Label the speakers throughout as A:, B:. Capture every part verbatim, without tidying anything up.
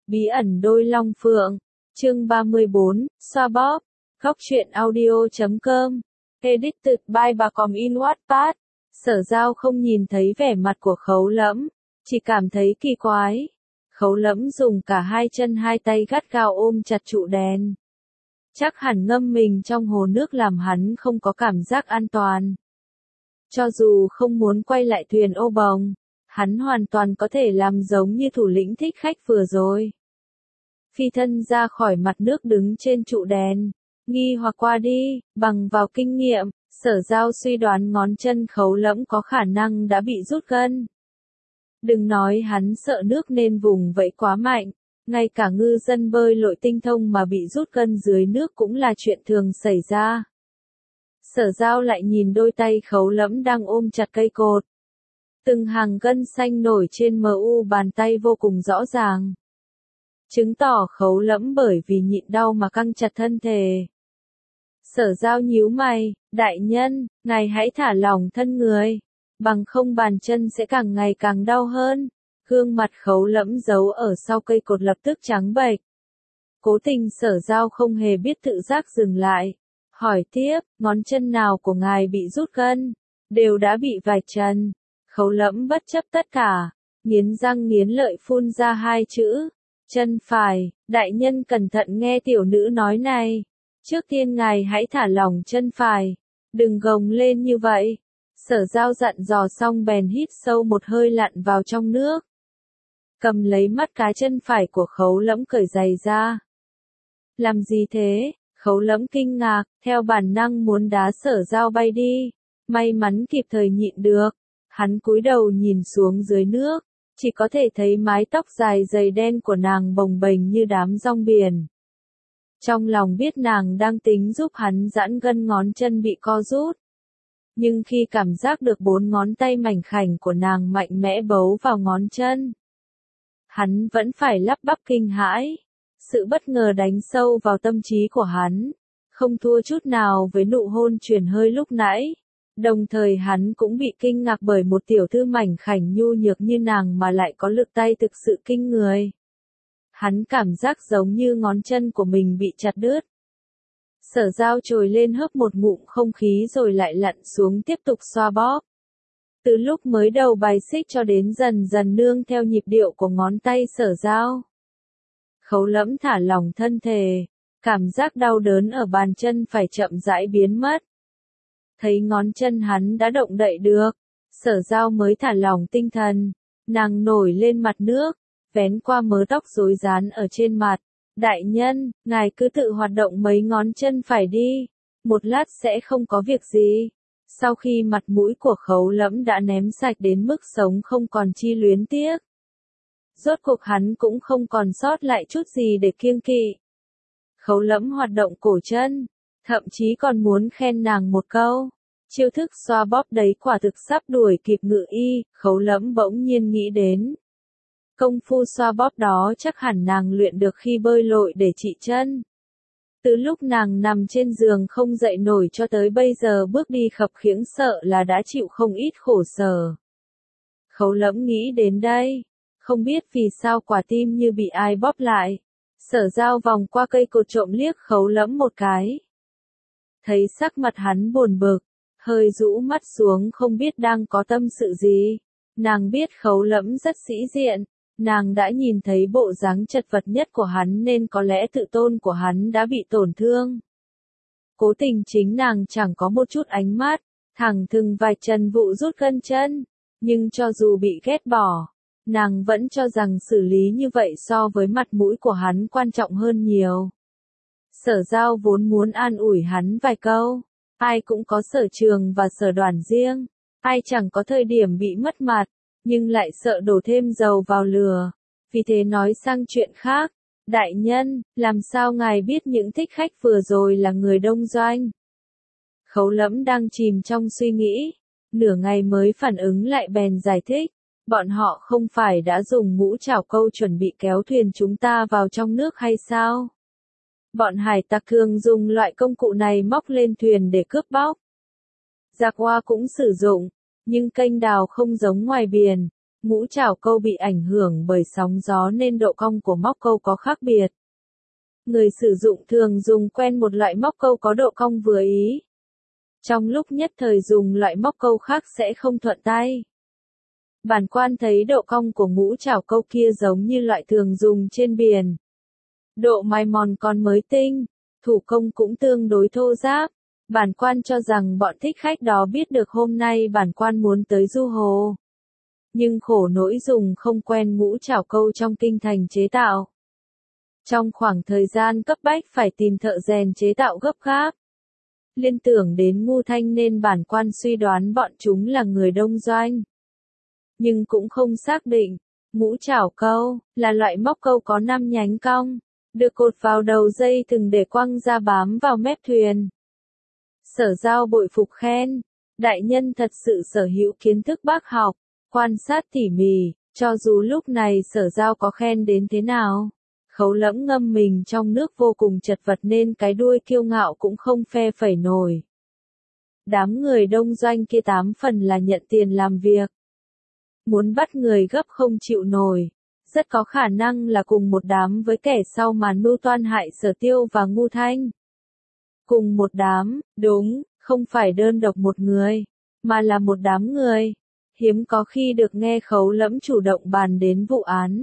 A: Bí ẩn đôi long phượng, chương ba mươi bốn, xoa bóp, góc truyện audio chấm com, edited by bà Còm in Wattpad. Sở Giao không nhìn thấy vẻ mặt của Khấu Lẫm, chỉ cảm thấy kỳ quái. Khấu Lẫm dùng cả hai chân hai tay gắt gao ôm chặt trụ đèn. Chắc hẳn ngâm mình trong hồ nước làm hắn không có cảm giác an toàn. Cho dù không muốn quay lại thuyền ô bồng, hắn hoàn toàn có thể làm giống như thủ lĩnh thích khách vừa rồi. Phi thân ra khỏi mặt nước đứng trên trụ đèn, nghi hoặc qua đi, bằng vào kinh nghiệm, Sở Giao suy đoán ngón chân Khấu Lẫm có khả năng đã bị rút gân. Đừng nói hắn sợ nước nên vùng vẫy quá mạnh, ngay cả ngư dân bơi lội tinh thông mà bị rút gân dưới nước cũng là chuyện thường xảy ra. Sở Giao lại nhìn đôi tay Khấu Lẫm đang ôm chặt cây cột. Từng hàng gân xanh nổi trên mu bàn tay vô cùng rõ ràng. Chứng tỏ Khấu Lẫm bởi vì nhịn đau mà căng chặt thân thể. Sở Giao nhíu mày, đại nhân, ngài hãy thả lỏng thân người, bằng không bàn chân sẽ càng ngày càng đau hơn. Gương mặt Khấu Lẫm giấu ở sau cây cột lập tức trắng bệch. Cố tình Sở Giao không hề biết tự giác dừng lại. Hỏi tiếp, ngón chân nào của ngài bị rút gân? Đều đã bị vạch trần. Khấu Lẫm bất chấp tất cả, nghiến răng nghiến lợi phun ra hai chữ. Chân phải, đại nhân cẩn thận nghe tiểu nữ nói này. Trước tiên ngài hãy thả lỏng chân phải. Đừng gồng lên như vậy. Sở Giao dặn dò xong bèn hít sâu một hơi lặn vào trong nước. Cầm lấy mắt cá chân phải của Khấu Lẫm cởi giày ra. Làm gì thế? Khấu Lẫm kinh ngạc, theo bản năng muốn đá Sở Giao bay đi. May mắn kịp thời nhịn được. Hắn cúi đầu nhìn xuống dưới nước, chỉ có thể thấy mái tóc dài dày đen của nàng bồng bềnh như đám rong biển. Trong lòng biết nàng đang tính giúp hắn giãn gân ngón chân bị co rút. Nhưng khi cảm giác được bốn ngón tay mảnh khảnh của nàng mạnh mẽ bấu vào ngón chân, hắn vẫn phải lắp bắp kinh hãi. Sự bất ngờ đánh sâu vào tâm trí của hắn, không thua chút nào với nụ hôn truyền hơi lúc nãy. Đồng thời hắn cũng bị kinh ngạc bởi một tiểu thư mảnh khảnh nhu nhược như nàng mà lại có lực tay thực sự kinh người. Hắn cảm giác giống như ngón chân của mình bị chặt đứt. Sở Giao trồi lên hớp một ngụm không khí rồi lại lặn xuống tiếp tục xoa bóp. Từ lúc mới đầu bài xích cho đến dần dần nương theo nhịp điệu của ngón tay Sở Giao. Khấu Lẫm thả lỏng thân thể, cảm giác đau đớn ở bàn chân phải chậm rãi biến mất. Thấy ngón chân hắn đã động đậy được, Sở Giao mới thả lỏng tinh thần, nàng nổi lên mặt nước, vén qua mớ tóc rối rán ở trên mặt. Đại nhân, ngài cứ tự hoạt động mấy ngón chân phải đi, một lát sẽ không có việc gì. Sau khi mặt mũi của Khấu Lẫm đã ném sạch đến mức sống không còn chi luyến tiếc. Rốt cuộc hắn cũng không còn sót lại chút gì để kiêng kỵ. Khấu Lẫm hoạt động cổ chân, thậm chí còn muốn khen nàng một câu. Chiêu thức xoa bóp đấy quả thực sắp đuổi kịp Ngự Y. Khấu Lẫm bỗng nhiên nghĩ đến. Công phu xoa bóp đó chắc hẳn nàng luyện được khi bơi lội để trị chân. Từ lúc nàng nằm trên giường không dậy nổi cho tới bây giờ bước đi khập khiễng sợ là đã chịu không ít khổ sở. Khấu Lẫm nghĩ đến đây, không biết vì sao quả tim như bị ai bóp lại. Sở Giao vòng qua cây cột trộm liếc Khấu Lẫm một cái. Thấy sắc mặt hắn buồn bực, hơi rũ mắt xuống không biết đang có tâm sự gì. Nàng biết Khấu Lẫm rất sĩ diện, nàng đã nhìn thấy bộ dáng chật vật nhất của hắn nên có lẽ tự tôn của hắn đã bị tổn thương. Cố tình chính nàng chẳng có một chút ánh mắt, thẳng thừng vạch trần vụ rút gân chân, nhưng cho dù bị ghét bỏ, nàng vẫn cho rằng xử lý như vậy so với mặt mũi của hắn quan trọng hơn nhiều. Sở Giao vốn muốn an ủi hắn vài câu, ai cũng có sở trường và sở đoản riêng, ai chẳng có thời điểm bị mất mặt, nhưng lại sợ đổ thêm dầu vào lửa, vì thế nói sang chuyện khác. Đại nhân, làm sao ngài biết những thích khách vừa rồi là người Đông Doanh? Khấu Lẫm đang chìm trong suy nghĩ, nửa ngày mới phản ứng lại bèn giải thích, bọn họ không phải đã dùng mũ chảo câu chuẩn bị kéo thuyền chúng ta vào trong nước hay sao? Bọn hải tặc thường dùng loại công cụ này móc lên thuyền để cướp bóc. Giặc Hoa cũng sử dụng, nhưng kênh đào không giống ngoài biển, Ngũ trảo câu bị ảnh hưởng bởi sóng gió nên độ cong của móc câu có khác biệt. Người sử dụng thường dùng quen một loại móc câu có độ cong vừa ý. Trong lúc nhất thời dùng loại móc câu khác sẽ không thuận tay. Bản quan thấy độ cong của ngũ trảo câu kia giống như loại thường dùng trên biển. Độ mài mòn còn mới tinh, thủ công cũng tương đối thô ráp. Bản quan cho rằng bọn thích khách đó biết được hôm nay bản quan muốn tới du hồ. Nhưng khổ nỗi dùng không quen ngũ trảo câu trong kinh thành chế tạo. Trong khoảng thời gian cấp bách phải tìm thợ rèn chế tạo gấp gáp. Liên tưởng đến Ngu Thanh nên bản quan suy đoán bọn chúng là người Đông Doanh. Nhưng cũng không xác định. Ngũ trảo câu là loại móc câu có năm nhánh cong, được cột vào đầu dây thừng để quăng ra bám vào mép thuyền. Sở Giao bội phục khen, đại nhân thật sự sở hữu kiến thức bác học, quan sát tỉ mỉ, cho dù lúc này Sở Giao có khen đến thế nào. Khấu Lẫm ngâm mình trong nước vô cùng chật vật nên cái đuôi kiêu ngạo cũng không phe phẩy nổi. Đám người Đông Doanh kia tám phần là nhận tiền làm việc. Muốn bắt người gấp không chịu nổi, rất có khả năng là cùng một đám với kẻ sau màn mưu toan hại Sở Tiêu và Ngu Thanh. Cùng một đám, đúng, không phải đơn độc một người, mà là một đám người. Hiếm có khi được nghe Khấu Lẫm chủ động bàn đến vụ án.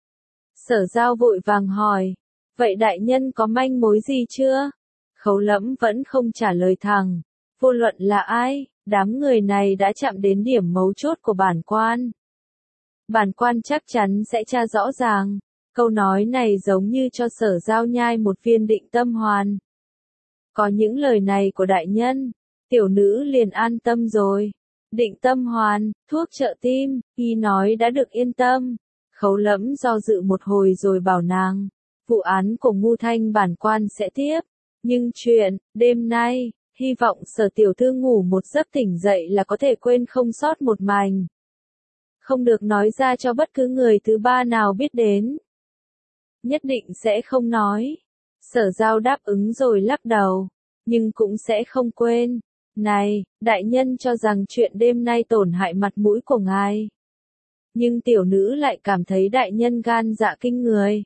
A: Sở Giao vội vàng hỏi, vậy đại nhân có manh mối gì chưa? Khấu Lẫm vẫn không trả lời thẳng, vô luận là ai, đám người này đã chạm đến điểm mấu chốt của bản quan. Bản quan chắc chắn sẽ tra rõ ràng, câu nói này giống như cho Sở Giao nhai một viên định tâm hoàn. Có những lời này của đại nhân, tiểu nữ liền an tâm rồi. Định tâm hoàn, thuốc trợ tim, y nói đã được yên tâm. Khấu Lẫm do dự một hồi rồi bảo nàng, vụ án của Ngu Thanh bản quan sẽ tiếp, nhưng chuyện, đêm nay, hy vọng Sở tiểu thư ngủ một giấc tỉnh dậy là có thể quên không sót một mảnh. Không được nói ra cho bất cứ người thứ ba nào biết đến. Nhất định sẽ không nói. Sở Giao đáp ứng rồi lắc đầu, nhưng cũng sẽ không quên. Này, đại nhân cho rằng chuyện đêm nay tổn hại mặt mũi của ngài. Nhưng tiểu nữ lại cảm thấy đại nhân gan dạ kinh người.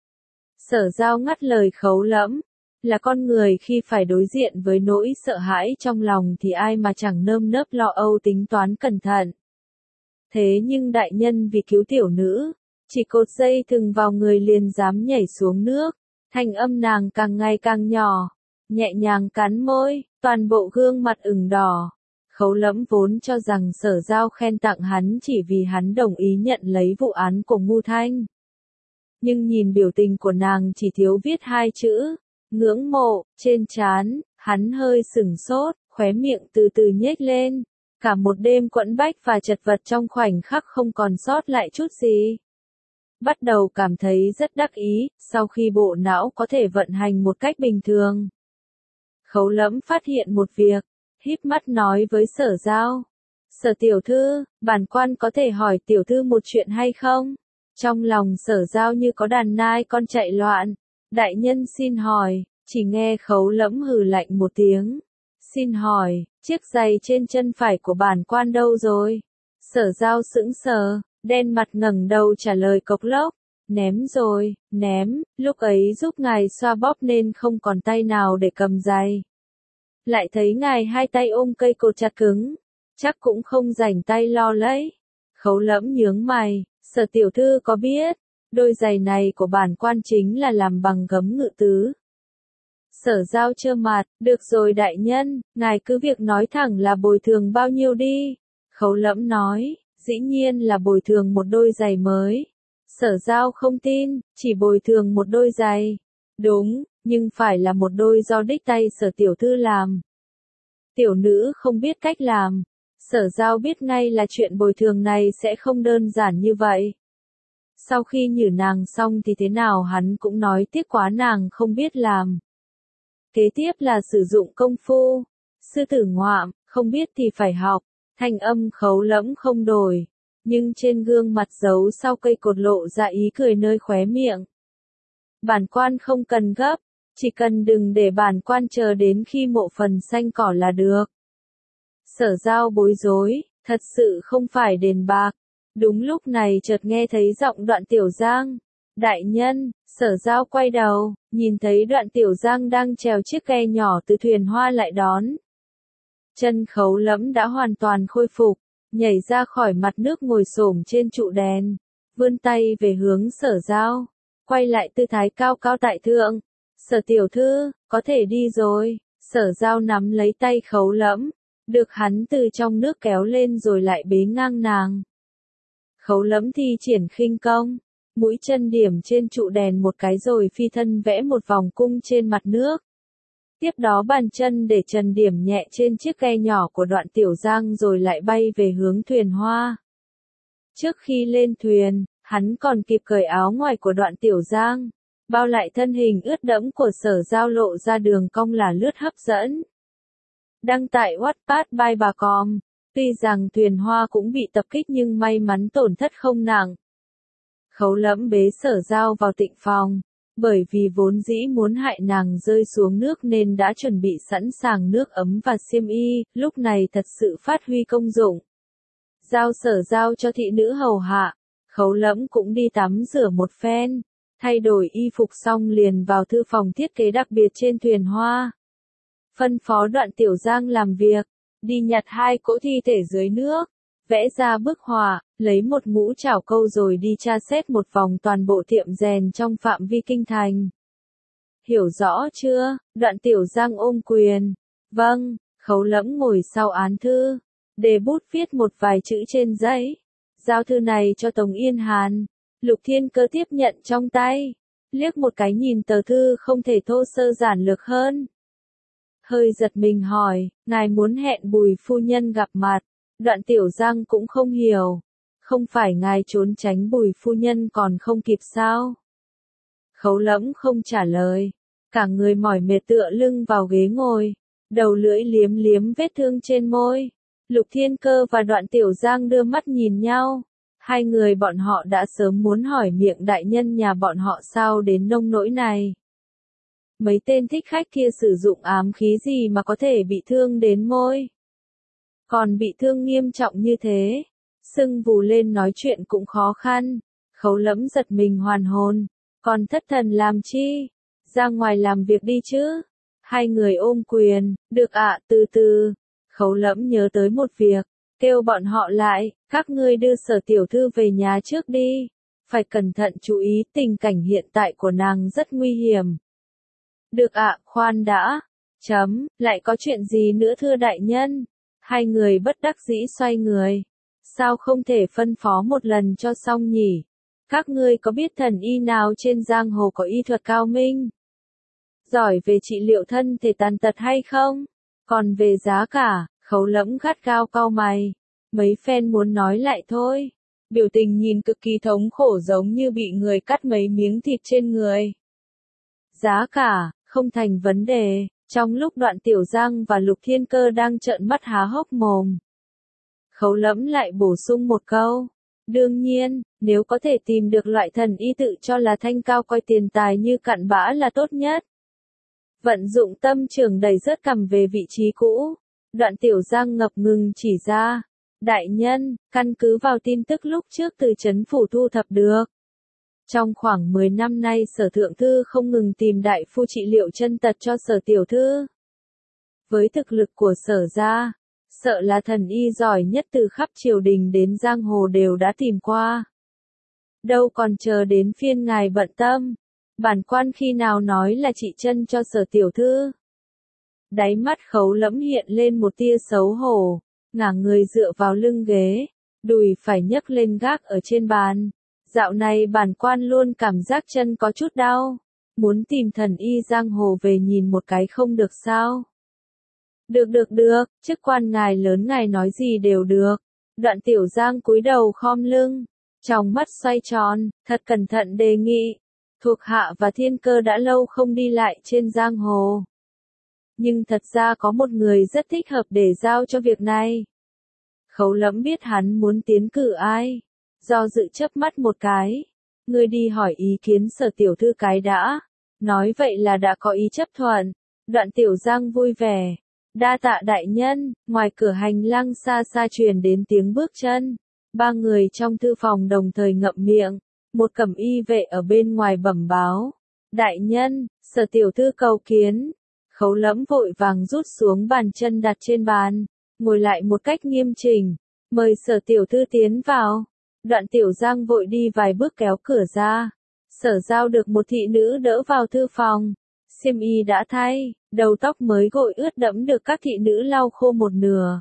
A: Sở Giao ngắt lời Khấu Lẫm, là con người khi phải đối diện với nỗi sợ hãi trong lòng thì ai mà chẳng nơm nớp lo âu tính toán cẩn thận. Thế nhưng đại nhân vì cứu tiểu nữ, chỉ cột dây thừng vào người liền dám nhảy xuống nước, thanh âm nàng càng ngày càng nhỏ, nhẹ nhàng cắn môi, toàn bộ gương mặt ửng đỏ. Khấu Lẫm vốn cho rằng Sở Giao khen tặng hắn chỉ vì hắn đồng ý nhận lấy vụ án của Ngu Thanh. Nhưng nhìn biểu tình của nàng chỉ thiếu viết hai chữ, ngưỡng mộ, trên trán, hắn hơi sửng sốt, khóe miệng từ từ nhếch lên. Cả một đêm quẫn bách và chật vật trong khoảnh khắc không còn sót lại chút gì. Bắt đầu cảm thấy rất đắc ý, sau khi bộ não có thể vận hành một cách bình thường. Khấu Lẫm phát hiện một việc, híp mắt nói với Sở Giao. Sở tiểu thư, bản quan có thể hỏi tiểu thư một chuyện hay không? Trong lòng Sở Giao như có đàn nai con chạy loạn. Đại nhân xin hỏi, chỉ nghe Khấu Lẫm hừ lạnh một tiếng. Xin hỏi, chiếc giày trên chân phải của bản quan đâu rồi? Sở Giao sững sờ, đen mặt ngẩng đầu trả lời cộc lốc. Ném rồi, ném, lúc ấy giúp ngài xoa bóp nên không còn tay nào để cầm giày. Lại thấy ngài hai tay ôm cây cột chặt cứng, chắc cũng không rảnh tay lo lấy. Khấu Lẫm nhướng mày, Sở tiểu thư có biết, đôi giày này của bản quan chính là làm bằng gấm ngự tứ. Sở Giao trơ mặt, được rồi đại nhân, ngài cứ việc nói thẳng là bồi thường bao nhiêu đi. Khấu Lẫm nói, dĩ nhiên là bồi thường một đôi giày mới. Sở Giao không tin, chỉ bồi thường một đôi giày. Đúng, nhưng phải là một đôi do đích tay Sở tiểu thư làm. Tiểu nữ không biết cách làm. Sở Giao biết ngay là chuyện bồi thường này sẽ không đơn giản như vậy. Sau khi nhử nàng xong thì thế nào hắn cũng nói tiếc quá nàng không biết làm. Kế tiếp là sử dụng công phu. Sư tử ngoạm, không biết thì phải học. Thanh âm Khấu Lẫm không đổi. Nhưng trên gương mặt giấu sau cây cột lộ ra ý cười nơi khóe miệng. Bản quan không cần gấp. Chỉ cần đừng để bản quan chờ đến khi mộ phần xanh cỏ là được. Sở Giao bối rối, thật sự không phải đền bạc. Đúng lúc này chợt nghe thấy giọng Đoạn Tiểu Giang. Đại nhân, Sở Giao quay đầu, nhìn thấy Đoạn Tiểu Giang đang trèo chiếc ghe nhỏ từ thuyền hoa lại đón. Chân Khấu Lẫm đã hoàn toàn khôi phục, nhảy ra khỏi mặt nước ngồi xổm trên trụ đèn, vươn tay về hướng Sở Giao, quay lại tư thái cao cao tại thượng. Sở tiểu thư, có thể đi rồi. Sở Giao nắm lấy tay Khấu Lẫm, được hắn từ trong nước kéo lên rồi lại bế ngang nàng. Khấu Lẫm thi triển khinh công, mũi chân điểm trên trụ đèn một cái rồi phi thân vẽ một vòng cung trên mặt nước. Tiếp đó bàn chân để trần điểm nhẹ trên chiếc ghe nhỏ của Đoạn Tiểu Giang rồi lại bay về hướng thuyền hoa. Trước khi lên thuyền, hắn còn kịp cởi áo ngoài của Đoạn Tiểu Giang, bao lại thân hình ướt đẫm của Sở Giao lộ ra đường cong là lướt hấp dẫn. Đăng tại Wattpad by bà com, tuy rằng thuyền hoa cũng bị tập kích nhưng may mắn tổn thất không nặng. Khấu Lẫm bế Sở Giao vào tịnh phòng, bởi vì vốn dĩ muốn hại nàng rơi xuống nước nên đã chuẩn bị sẵn sàng nước ấm và xiêm y, lúc này thật sự phát huy công dụng. Giao Sở Giao cho thị nữ hầu hạ, Khấu Lẫm cũng đi tắm rửa một phen, thay đổi y phục xong liền vào thư phòng thiết kế đặc biệt trên thuyền hoa. Phân phó Đoạn Tiểu Giang làm việc, đi nhặt hai cỗ thi thể dưới nước, vẽ ra bức họa, lấy một ngũ trảo câu rồi đi tra xét một vòng toàn bộ tiệm rèn trong phạm vi kinh thành. Hiểu rõ chưa? Đoạn Tiểu Giang ôm quyền. Vâng. Khấu Lẫm ngồi sau án thư, để bút viết một vài chữ trên giấy. Giao thư này cho Tống Yên Hàn. Lục Thiên Cơ tiếp nhận trong tay, liếc một cái nhìn tờ thư không thể thô sơ giản lược hơn. Hơi giật mình hỏi, ngài muốn hẹn Bùi phu nhân gặp mặt. Đoạn Tiểu Giang cũng không hiểu, không phải ngài trốn tránh Bùi phu nhân còn không kịp sao? Khấu Lẫm không trả lời, cả người mỏi mệt tựa lưng vào ghế ngồi, đầu lưỡi liếm liếm vết thương trên môi. Lục Thiên Cơ và Đoạn Tiểu Giang đưa mắt nhìn nhau, hai người bọn họ đã sớm muốn hỏi miệng đại nhân nhà bọn họ sao đến nông nỗi này. Mấy tên thích khách kia sử dụng ám khí gì mà có thể bị thương đến môi? Còn bị thương nghiêm trọng như thế, sưng vù lên nói chuyện cũng khó khăn. Khấu Lẫm giật mình hoàn hồn, còn thất thần làm chi? Ra ngoài làm việc đi chứ. Hai người ôm quyền, được ạ, từ từ. Khấu Lẫm nhớ tới một việc, kêu bọn họ lại, các ngươi đưa Sở tiểu thư về nhà trước đi. Phải cẩn thận chú ý, tình cảnh hiện tại của nàng rất nguy hiểm. Được ạ, khoan đã. Chấm, lại có chuyện gì nữa thưa đại nhân? Hai người bất đắc dĩ xoay người. Sao không thể phân phó một lần cho xong nhỉ? Các ngươi có biết thần y nào trên giang hồ có y thuật cao minh, giỏi về trị liệu thân thể tàn tật hay không? Còn về giá cả, Khấu Lẫm gắt gao cau mày. Mấy phen muốn nói lại thôi. Biểu tình nhìn cực kỳ thống khổ giống như bị người cắt mấy miếng thịt trên người. Giá cả, không thành vấn đề. Trong lúc Đoạn Tiểu Giang và Lục Thiên Cơ đang trợn mắt há hốc mồm, Khấu Lẫm lại bổ sung một câu. Đương nhiên, nếu có thể tìm được loại thần y tự cho là thanh cao coi tiền tài như cặn bã là tốt nhất. Vận dụng tâm trường đẩy rớt cằm về vị trí cũ. Đoạn Tiểu Giang ngập ngừng chỉ ra. Đại nhân, căn cứ vào tin tức lúc trước từ Trấn Phủ thu thập được. Trong khoảng mười năm nay Sở thượng thư không ngừng tìm đại phu trị liệu chân tật cho Sở tiểu thư. Với thực lực của Sở gia, sợ là thần y giỏi nhất từ khắp triều đình đến giang hồ đều đã tìm qua. Đâu còn chờ đến phiên ngài bận tâm. Bản quan khi nào nói là trị chân cho Sở tiểu thư? Đáy mắt Khấu Lẫm hiện lên một tia xấu hổ, ngả người dựa vào lưng ghế, đùi phải nhấc lên gác ở trên bàn. Dạo này bản quan luôn cảm giác chân có chút đau, muốn tìm thần y giang hồ về nhìn một cái không được sao? Được được được, chức quan ngài lớn ngài nói gì đều được. Đoạn Tiểu Giang cúi đầu khom lưng, trong mắt xoay tròn, thật cẩn thận đề nghị. Thuộc hạ và Thiên Cơ đã lâu không đi lại trên giang hồ. Nhưng thật ra có một người rất thích hợp để giao cho việc này. Khấu Lẫm biết hắn muốn tiến cử ai. Do dự chớp mắt một cái. Ngươi đi hỏi ý kiến Sở tiểu thư cái đã. Nói vậy là đã có ý chấp thuận. Đoạn Tiểu Giang vui vẻ. Đa tạ đại nhân. Ngoài cửa hành lang xa xa truyền đến tiếng bước chân. Ba người trong thư phòng đồng thời ngậm miệng, một cẩm y vệ ở bên ngoài bẩm báo. Đại nhân, Sở tiểu thư cầu kiến. Khấu Lẫm vội vàng rút xuống bàn chân đặt trên bàn, ngồi lại một cách nghiêm chỉnh, mời Sở tiểu thư tiến vào. Đoạn Tiểu Giang vội đi vài bước kéo cửa ra. Sở Giao được một thị nữ đỡ vào thư phòng. Xiêm y đã thay, đầu tóc mới gội ướt đẫm được các thị nữ lau khô một nửa.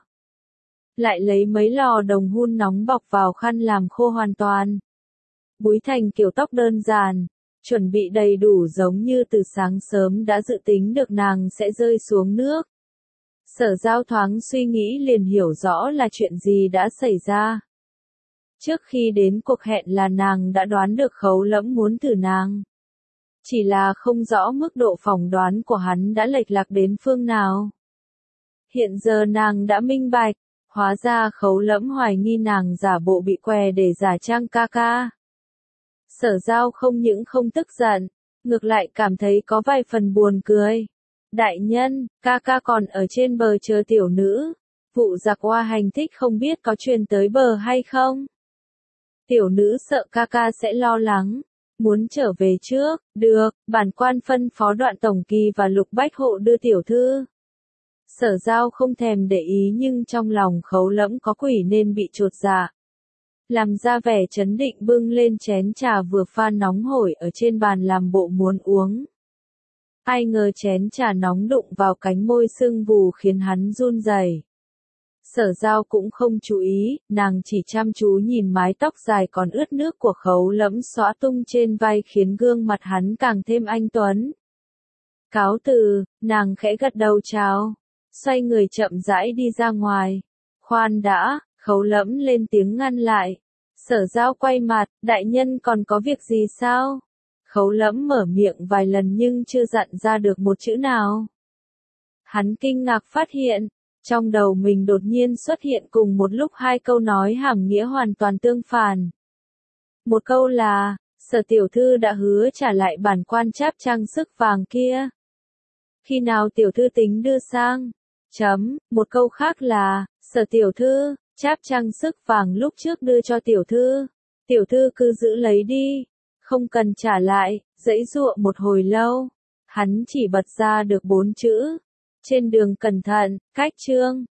A: Lại lấy mấy lò đồng hun nóng bọc vào khăn làm khô hoàn toàn. Búi thành kiểu tóc đơn giản, chuẩn bị đầy đủ giống như từ sáng sớm đã dự tính được nàng sẽ rơi xuống nước. Sở Giao thoáng suy nghĩ liền hiểu rõ là chuyện gì đã xảy ra. Trước khi đến cuộc hẹn là nàng đã đoán được Khấu Lẫm muốn thử nàng. Chỉ là không rõ mức độ phỏng đoán của hắn đã lệch lạc đến phương nào. Hiện giờ nàng đã minh bạch, hóa ra Khấu Lẫm hoài nghi nàng giả bộ bị què để giả trang ca ca. Sở Giao không những không tức giận, ngược lại cảm thấy có vài phần buồn cười. Đại nhân, ca ca còn ở trên bờ chờ tiểu nữ. Vụ giặc oa hành thích không biết có truyền tới bờ hay không? Tiểu nữ sợ ca ca sẽ lo lắng. Muốn trở về trước, được, bản quan phân phó Đoạn tổng kỳ và Lục Bách hộ đưa tiểu thư. Sở Giao không thèm để ý nhưng trong lòng Khấu Lẫm có quỷ nên bị chột dạ. Làm ra vẻ trấn định bưng lên chén trà vừa pha nóng hổi ở trên bàn làm bộ muốn uống. Ai ngờ chén trà nóng đụng vào cánh môi sưng vù khiến hắn run rẩy. Sở Giao cũng không chú ý, nàng chỉ chăm chú nhìn mái tóc dài còn ướt nước của Khấu Lẫm xõa tung trên vai khiến gương mặt hắn càng thêm anh tuấn. Cáo từ, nàng khẽ gật đầu chào, xoay người chậm rãi đi ra ngoài. Khoan đã, Khấu Lẫm lên tiếng ngăn lại. Sở Giao quay mặt, đại nhân còn có việc gì sao? Khấu Lẫm mở miệng vài lần nhưng chưa dặn ra được một chữ nào. Hắn kinh ngạc phát hiện, trong đầu mình đột nhiên xuất hiện cùng một lúc hai câu nói hàm nghĩa hoàn toàn tương phản. Một câu là, Sở tiểu thư đã hứa trả lại bản quan cháp trang sức vàng kia. Khi nào tiểu thư tính đưa sang? Chấm, một câu khác là, Sở tiểu thư, cháp trang sức vàng lúc trước đưa cho tiểu thư. Tiểu thư cứ giữ lấy đi, không cần trả lại. Giãy giụa một hồi lâu, hắn chỉ bật ra được bốn chữ. Trên đường cẩn thận, cách chương.